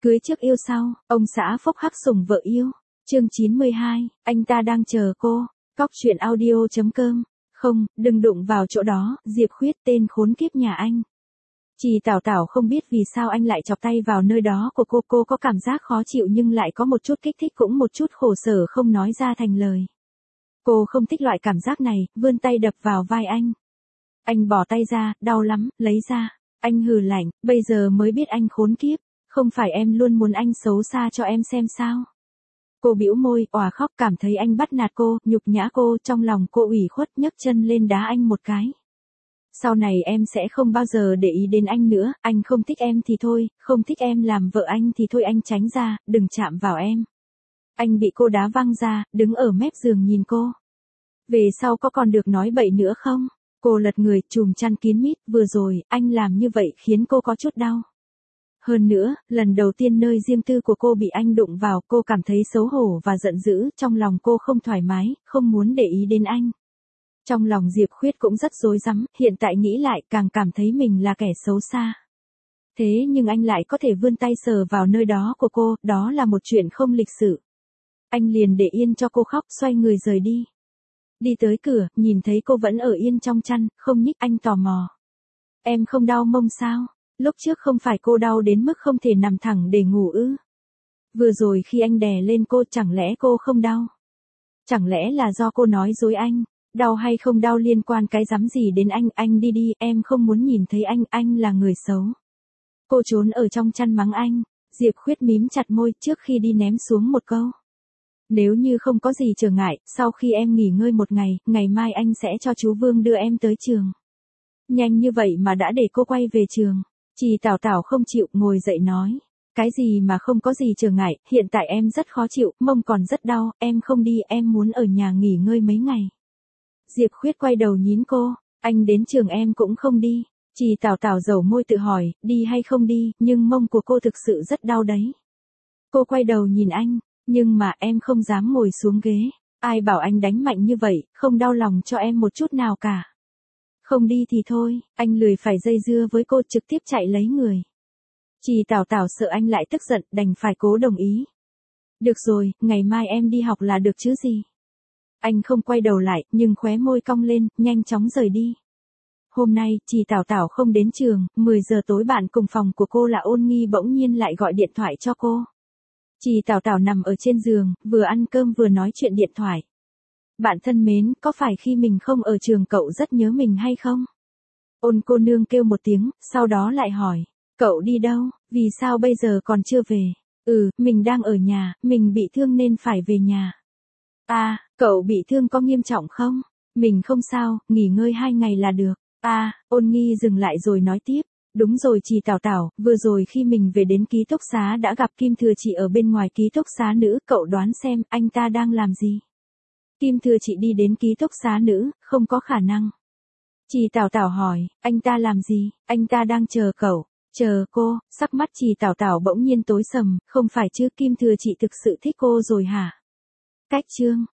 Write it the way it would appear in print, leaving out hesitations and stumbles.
Cưới trước yêu sau, ông xã phốc hắc sủng vợ yêu. Chương 92, anh ta đang chờ cô. Cóc truyện audio.com. Không, đừng đụng vào chỗ đó, Diệp Khuyết tên khốn kiếp nhà anh. Chị Tảo Tảo không biết vì sao anh lại chọc tay vào nơi đó của cô có cảm giác khó chịu nhưng lại có một chút kích thích cũng một chút khổ sở không nói ra thành lời. Cô không thích loại cảm giác này, vươn tay đập vào vai anh. Anh bỏ tay ra, đau lắm, lấy ra. Anh hừ lạnh, bây giờ mới biết anh khốn kiếp, không phải em luôn muốn anh xấu xa cho em xem sao. Cô bĩu môi, òa khóc cảm thấy anh bắt nạt cô, nhục nhã cô, trong lòng cô ủy khuất nhấc chân lên đá anh một cái. Sau này em sẽ không bao giờ để ý đến anh nữa, anh không thích em thì thôi, không thích em làm vợ anh thì thôi anh tránh ra, đừng chạm vào em. Anh bị cô đá văng ra, đứng ở mép giường nhìn cô. Về sau có còn được nói bậy nữa không? Cô lật người, chùm chăn kín mít, vừa rồi, anh làm như vậy khiến cô có chút đau. Hơn nữa, lần đầu tiên nơi riêng tư của cô bị anh đụng vào, cô cảm thấy xấu hổ và giận dữ, trong lòng cô không thoải mái, không muốn để ý đến anh. Trong lòng Diệp Khuyết cũng rất rối rắm, hiện tại nghĩ lại càng cảm thấy mình là kẻ xấu xa. Thế nhưng anh lại có thể vươn tay sờ vào nơi đó của cô, đó là một chuyện không lịch sự. Anh liền để yên cho cô khóc, xoay người rời đi. Đi tới cửa, nhìn thấy cô vẫn ở yên trong chăn, không nhích, anh tò mò. Em không đau mông sao? Lúc trước không phải cô đau đến mức không thể nằm thẳng để ngủ ư? Vừa rồi khi anh đè lên cô chẳng lẽ cô không đau? Chẳng lẽ là do cô nói dối anh? Đau hay không đau liên quan cái rắm gì đến anh đi đi, em không muốn nhìn thấy anh là người xấu. Cô trốn ở trong chăn mắng anh, Diệp Khuyết mím chặt môi trước khi đi ném xuống một câu. Nếu như không có gì trở ngại, sau khi em nghỉ ngơi một ngày, ngày mai anh sẽ cho chú Vương đưa em tới trường. Nhanh như vậy mà đã để cô quay về trường. Chị Tảo Tảo không chịu, ngồi dậy nói. Cái gì mà không có gì trở ngại, hiện tại em rất khó chịu, mông còn rất đau, em không đi, em muốn ở nhà nghỉ ngơi mấy ngày. Diệp Khuyết quay đầu nhín cô, anh đến trường em cũng không đi. Chị Tảo Tảo dầu môi tự hỏi, đi hay không đi, nhưng mông của cô thực sự rất đau đấy. Cô quay đầu nhìn anh, nhưng mà em không dám ngồi xuống ghế. Ai bảo anh đánh mạnh như vậy, không đau lòng cho em một chút nào cả. Không đi thì thôi, anh lười phải dây dưa với cô, trực tiếp chạy lấy người. Chị Tảo Tảo sợ anh lại tức giận, đành phải cố đồng ý. Được rồi, ngày mai em đi học là được chứ gì. Anh không quay đầu lại, nhưng khóe môi cong lên, nhanh chóng rời đi. Hôm nay, chị Tảo Tảo không đến trường, 10 giờ tối bạn cùng phòng của cô là Ôn Nghi bỗng nhiên lại gọi điện thoại cho cô. Chị Tảo Tảo nằm ở trên giường, vừa ăn cơm vừa nói chuyện điện thoại. Bạn thân mến, có phải khi mình không ở trường cậu rất nhớ mình hay không? Ôn cô nương kêu một tiếng, sau đó lại hỏi. Cậu đi đâu, vì sao bây giờ còn chưa về? Mình đang ở nhà, mình bị thương nên phải về nhà. À, cậu bị thương có nghiêm trọng không? Mình không sao, nghỉ ngơi 2 ngày là được. À, Ôn Nghi dừng lại rồi nói tiếp. Đúng rồi chị Tảo Tảo, vừa rồi khi mình về đến ký túc xá đã gặp Kim Thừa Chị ở bên ngoài ký túc xá nữ, cậu đoán xem anh ta đang làm gì? Kim Thừa Chị đi đến ký túc xá nữ, không có khả năng. Chị Tảo Tảo hỏi, anh ta làm gì? Anh ta đang chờ cậu. Chờ cô, sắc mắt chị Tảo Tảo bỗng nhiên tối sầm, không phải chứ Kim Thừa Chị thực sự thích cô rồi hả? Cách chương.